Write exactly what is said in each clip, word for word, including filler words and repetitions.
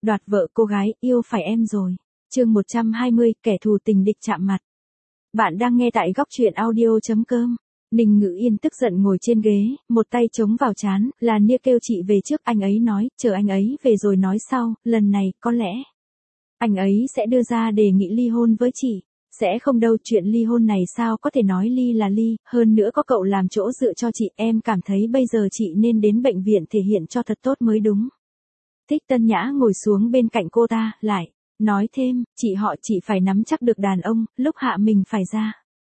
đoạt vợ cô gái, yêu phải em rồi. Chương một trăm hai mươi, kẻ thù tình địch chạm mặt. Bạn đang nghe tại góc truyện audio chấm com. Ninh Ngữ Yên tức giận ngồi trên ghế, một tay chống vào trán, là nia kêu chị về trước. Anh ấy nói, chờ anh ấy về rồi nói sau, lần này, có lẽ anh ấy sẽ đưa ra đề nghị ly hôn với chị. Sẽ không đâu, chuyện ly hôn này sao có thể nói ly là ly, hơn nữa có cậu làm chỗ dựa cho chị, em cảm thấy bây giờ chị nên đến bệnh viện thể hiện cho thật tốt mới đúng. Thích Tân Nhã ngồi xuống bên cạnh cô ta, lại nói thêm, chị họ chị phải nắm chắc được đàn ông, lúc hạ mình phải ra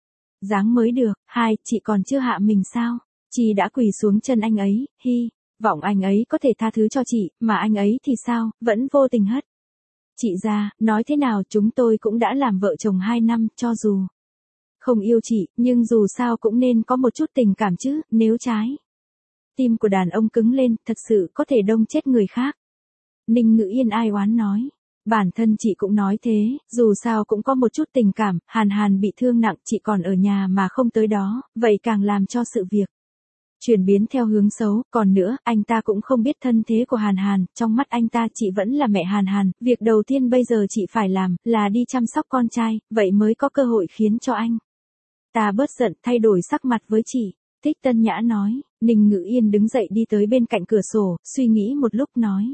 dáng mới được. Hai, chị còn chưa hạ mình sao? Chị đã quỳ xuống chân anh ấy, hy vọng anh ấy có thể tha thứ cho chị, mà anh ấy thì sao, vẫn vô tình hất chị ra. Nói thế nào chúng tôi cũng đã làm vợ chồng hai năm, cho dù không yêu chị, nhưng dù sao cũng nên có một chút tình cảm chứ, nếu trái tim của đàn ông cứng lên, thật sự có thể đông chết người khác. Ninh Ngữ Yên ai oán nói. Bản thân chị cũng nói thế, dù sao cũng có một chút tình cảm, Hàn Hàn bị thương nặng, chị còn ở nhà mà không tới đó, vậy càng làm cho sự việc chuyển biến theo hướng xấu. Còn nữa, anh ta cũng không biết thân thế của Hàn Hàn, trong mắt anh ta chị vẫn là mẹ Hàn Hàn, việc đầu tiên bây giờ chị phải làm, là đi chăm sóc con trai, vậy mới có cơ hội khiến cho anh ta bớt giận, thay đổi sắc mặt với chị. Thích Tân Nhã nói. Ninh Ngữ Yên đứng dậy đi tới bên cạnh cửa sổ, suy nghĩ một lúc nói.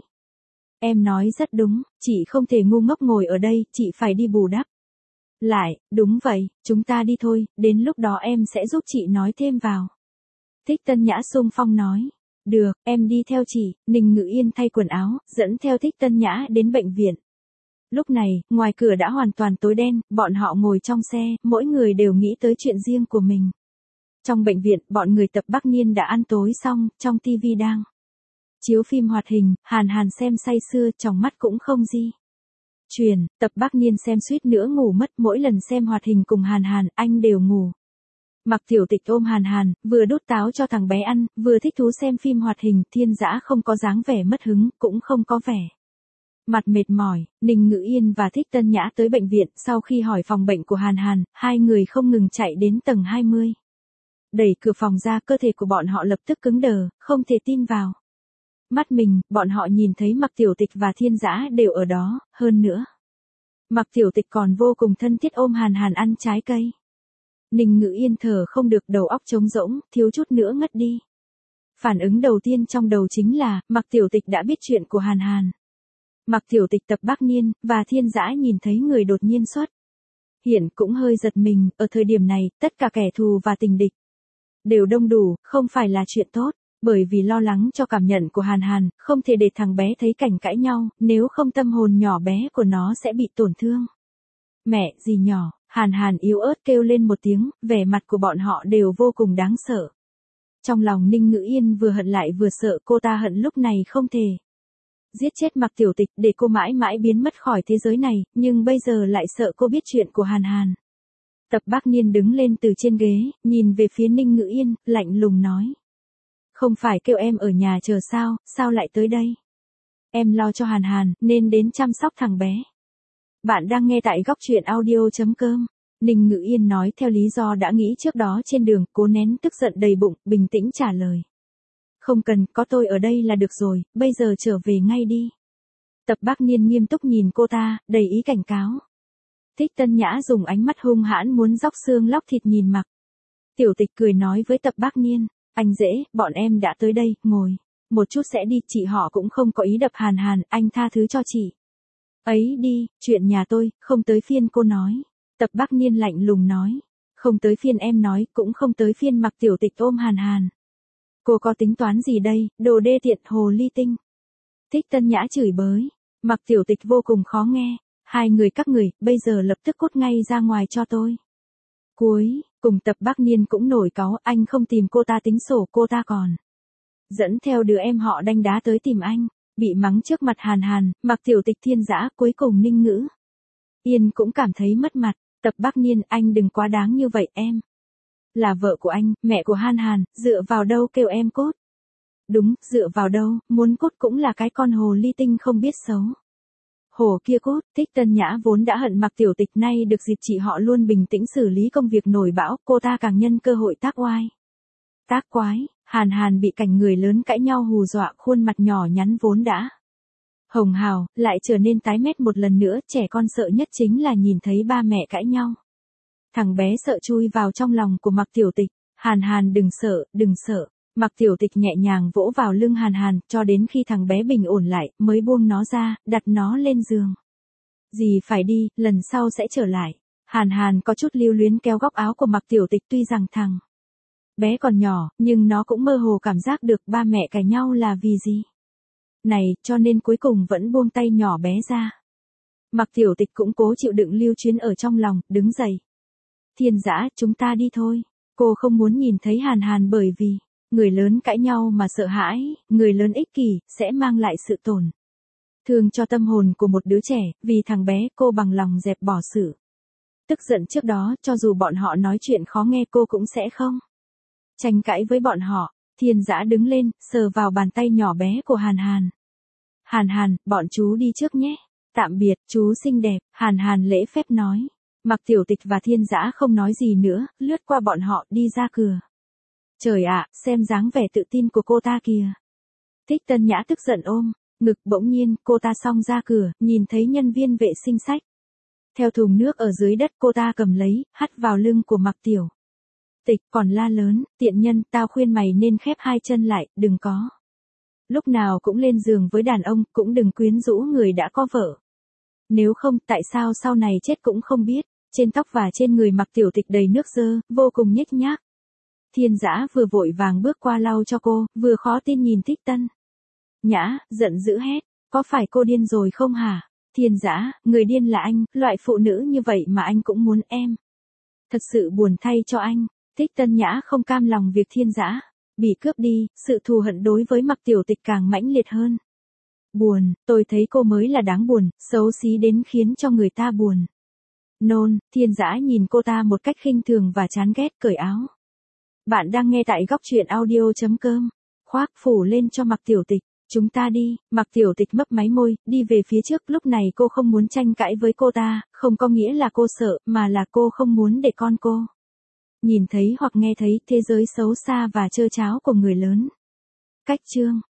Em nói rất đúng, chị không thể ngu ngốc ngồi ở đây, chị phải đi bù đắp lại. Đúng vậy, chúng ta đi thôi, đến lúc đó em sẽ giúp chị nói thêm vào. Thích Tân Nhã xung phong nói. Được, em đi theo chị. Ninh Ngữ Yên thay quần áo, dẫn theo Thích Tân Nhã đến bệnh viện. Lúc này, ngoài cửa đã hoàn toàn tối đen, bọn họ ngồi trong xe, mỗi người đều nghĩ tới chuyện riêng của mình. Trong bệnh viện, bọn người Tập Bắc Niên đã ăn tối xong, trong tivi đang chiếu phim hoạt hình, Hàn Hàn xem say sưa, trong mắt cũng không di chuyển. Tập Bắc Niên xem suýt nữa ngủ mất, mỗi lần xem hoạt hình cùng Hàn Hàn, anh đều ngủ. Mặc Tiểu Tịch ôm Hàn Hàn, vừa đút táo cho thằng bé ăn, vừa thích thú xem phim hoạt hình. Thiên Dã không có dáng vẻ mất hứng, cũng không có vẻ mặt mệt mỏi. Ninh Ngữ Yên và Thích Tân Nhã tới bệnh viện, sau khi hỏi phòng bệnh của Hàn Hàn, hai người không ngừng chạy đến tầng hai mươi. Đẩy cửa phòng ra, cơ thể của bọn họ lập tức cứng đờ, không thể tin vào mắt mình. Bọn họ nhìn thấy Mặc Tiểu Tịch và Thiên Dã đều ở đó, hơn nữa Mặc Tiểu Tịch còn vô cùng thân thiết ôm Hàn Hàn ăn trái cây. Ninh Ngữ Yên thở không được, đầu óc trống rỗng, thiếu chút nữa ngất đi. Phản ứng đầu tiên trong đầu chính là, Mặc Tiểu Tịch đã biết chuyện của Hàn Hàn. Mặc Tiểu Tịch, Tập Bắc Niên, và Thiên Dã nhìn thấy người đột nhiên xuất hiện cũng hơi giật mình. Ở thời điểm này, tất cả kẻ thù và tình địch đều đông đủ, không phải là chuyện tốt. Bởi vì lo lắng cho cảm nhận của Hàn Hàn, không thể để thằng bé thấy cảnh cãi nhau, nếu không tâm hồn nhỏ bé của nó sẽ bị tổn thương. Mẹ, gì nhỏ, Hàn Hàn yếu ớt kêu lên một tiếng, vẻ mặt của bọn họ đều vô cùng đáng sợ. Trong lòng Ninh Ngữ Yên vừa hận lại vừa sợ, cô ta hận lúc này không thể giết chết Mặc Tiểu Tịch để cô mãi mãi biến mất khỏi thế giới này, nhưng bây giờ lại sợ cô biết chuyện của Hàn Hàn. Tập Bắc Niên đứng lên từ trên ghế, nhìn về phía Ninh Ngữ Yên, lạnh lùng nói. Không phải kêu em ở nhà chờ sao, sao lại tới đây? Em lo cho Hàn Hàn, nên đến chăm sóc thằng bé. Bạn đang nghe tại góc truyện audio chấm com. Ninh Ngữ Yên nói theo lý do đã nghĩ trước đó trên đường, cố nén tức giận đầy bụng, bình tĩnh trả lời. Không cần, có tôi ở đây là được rồi, bây giờ trở về ngay đi. Tập Bắc Niên nghiêm túc nhìn cô ta, đầy ý cảnh cáo. Thích Tân Nhã dùng ánh mắt hung hãn muốn róc xương lóc thịt nhìn Mặc Tiểu Tịch, cười nói với Tập Bắc Niên. Anh dễ, bọn em đã tới đây, ngồi một chút sẽ đi, chị họ cũng không có ý đập Hàn Hàn, anh tha thứ cho chị ấy đi, chuyện nhà tôi, không tới phiên cô nói. Tập Bắc Niên lạnh lùng nói. Không tới phiên em nói, cũng không tới phiên Mặc Tiểu Tịch ôm Hàn Hàn. Cô có tính toán gì đây, đồ đê tiện, hồ ly tinh. Thích Tân Nhã chửi bới. Mặc Tiểu Tịch vô cùng khó nghe. Hai người các người, bây giờ lập tức cút ngay ra ngoài cho tôi. Cuối cùng Tập Bắc Niên cũng nổi cáu, anh không tìm cô ta tính sổ, cô ta còn dẫn theo đứa em họ đanh đá tới tìm anh. Bị mắng trước mặt Hàn Hàn, Mặc Tiểu Tịch, Thiên Dã, cuối cùng Ninh Ngữ Yên cũng cảm thấy mất mặt. Tập Bắc Niên, anh đừng quá đáng như vậy, em là vợ của anh, mẹ của Hàn Hàn, dựa vào đâu kêu em cốt? Đúng, dựa vào đâu, muốn cốt cũng là cái con hồ ly tinh không biết xấu. Hồ kia cốt. Thích Tân Nhã vốn đã hận Mặc Tiểu Tịch, nay được dịp chị họ luôn bình tĩnh xử lý công việc nổi bão, cô ta càng nhân cơ hội tác oai. Tác quái. Hàn Hàn bị cảnh người lớn cãi nhau hù dọa, khuôn mặt nhỏ nhắn vốn đã Hồng hào, lại trở nên tái mét một lần nữa, trẻ con sợ nhất chính là nhìn thấy ba mẹ cãi nhau. Thằng bé sợ chui vào trong lòng của Mạc Tiểu Tịch, Hàn Hàn đừng sợ, đừng sợ. Mạc Tiểu Tịch nhẹ nhàng vỗ vào lưng Hàn Hàn, cho đến khi thằng bé bình ổn lại, mới buông nó ra, đặt nó lên giường. Dì phải đi, lần sau sẽ trở lại. Hàn Hàn có chút lưu luyến kéo góc áo của Mạc Tiểu Tịch, tuy rằng thằng bé còn nhỏ, nhưng nó cũng mơ hồ cảm giác được ba mẹ cãi nhau là vì gì. Này, cho nên cuối cùng vẫn buông tay nhỏ bé ra. Mạc Tiểu Tịch cũng cố chịu đựng lưu chuyến ở trong lòng, đứng dậy. Thiên Dã, chúng ta đi thôi. Cô không muốn nhìn thấy Hàn Hàn bởi vì, người lớn cãi nhau mà sợ hãi, người lớn ích kỷ, sẽ mang lại sự tổn thương cho tâm hồn của một đứa trẻ, vì thằng bé cô bằng lòng dẹp bỏ sự tức giận trước đó, cho dù bọn họ nói chuyện khó nghe cô cũng sẽ không tranh cãi với bọn họ. Thiên Dã đứng lên, sờ vào bàn tay nhỏ bé của Hàn Hàn. Hàn Hàn, bọn chú đi trước nhé. Tạm biệt, chú xinh đẹp, Hàn Hàn lễ phép nói. Mạc Tiểu Tịch và Thiên Dã không nói gì nữa, lướt qua bọn họ, đi ra cửa. Trời ạ, xem dáng vẻ tự tin của cô ta kìa. Thích Tân Nhã tức giận ôm ngực, bỗng nhiên, cô ta xông ra cửa, nhìn thấy nhân viên vệ sinh xách theo thùng nước ở dưới đất, cô ta cầm lấy, hắt vào lưng của Mạc Tiểu Tịch, còn la lớn, tiện nhân, tao khuyên mày nên khép hai chân lại, đừng có lúc nào cũng lên giường với đàn ông, cũng đừng quyến rũ người đã có vợ. Nếu không, tại sao sau này chết cũng không biết. Trên tóc và trên người Mạc Tiểu Tịch đầy nước dơ, vô cùng nhếch nhác. Thiên Dã vừa vội vàng bước qua lau cho cô, vừa khó tin nhìn Thích Tân Nhã, giận dữ hét, có phải cô điên rồi không hả? Thiên Dã, người điên là anh, loại phụ nữ như vậy mà anh cũng muốn em. Thật sự buồn thay cho anh. Thích Tân Nhã không cam lòng việc Thiên Dã bị cướp đi, sự thù hận đối với Mạc Tiểu Tịch càng mãnh liệt hơn. Buồn, tôi thấy cô mới là đáng buồn, xấu xí đến khiến cho người ta buồn nôn. Thiên Dã nhìn cô ta một cách khinh thường và chán ghét, cởi áo. Bạn đang nghe tại góc truyện audio chấm com. Khoác phủ lên cho Mạc Tiểu Tịch. Chúng ta đi. Mạc Tiểu Tịch mấp máy môi, đi về phía trước. Lúc này cô không muốn tranh cãi với cô ta, không có nghĩa là cô sợ, mà là cô không muốn để con cô nhìn thấy hoặc nghe thấy thế giới xấu xa và trơ tráo của người lớn. Cách chương